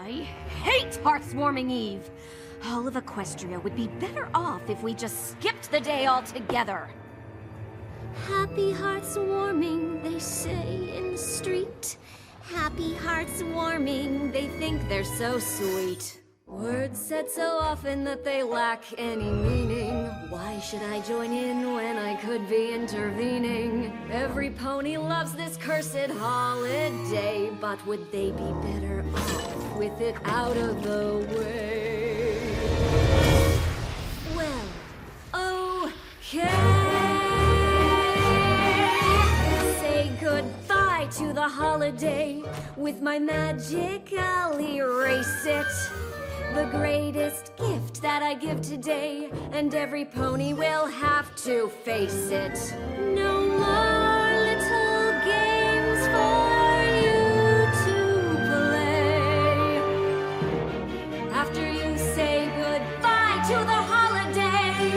I hate Heartswarming Eve! All of Equestria would be better off if we just skipped the day altogether. Happy hearts warming, they say in the street. Happy hearts warming, they think they're so sweet. Words said so often that they lack any meaning. Why should I join in when I could be intervening? Every pony loves this cursed holiday, but would they be better off with it out of the way? Well, okay. Say goodbye to the holiday. With my magic, I'll erase it. The greatest gift that I give today, and every pony will have to face it. No more little games for you to play. After you say goodbye to the holiday.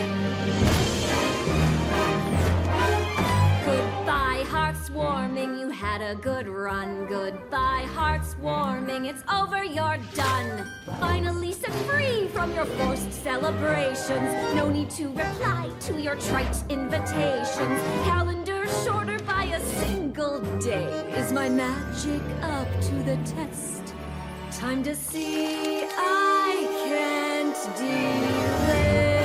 Goodbye, hearts warming, you had a good run. Goodbye, hearts warming, it's over, you're done. Finally set free from your forced celebrations. No need to reply to your trite invitations. Calendar shorter by a single day. Is my magic up to the test? Time to see I can't delay.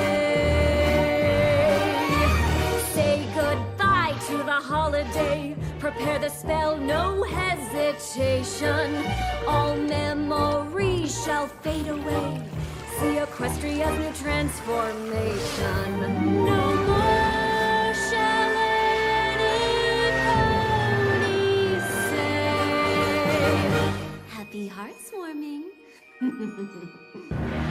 Say goodbye to the holiday. Prepare the spell, no hesitation. All memories shall fade away. See Equestria's new transformation. No more shall any pony say, happy hearts warming.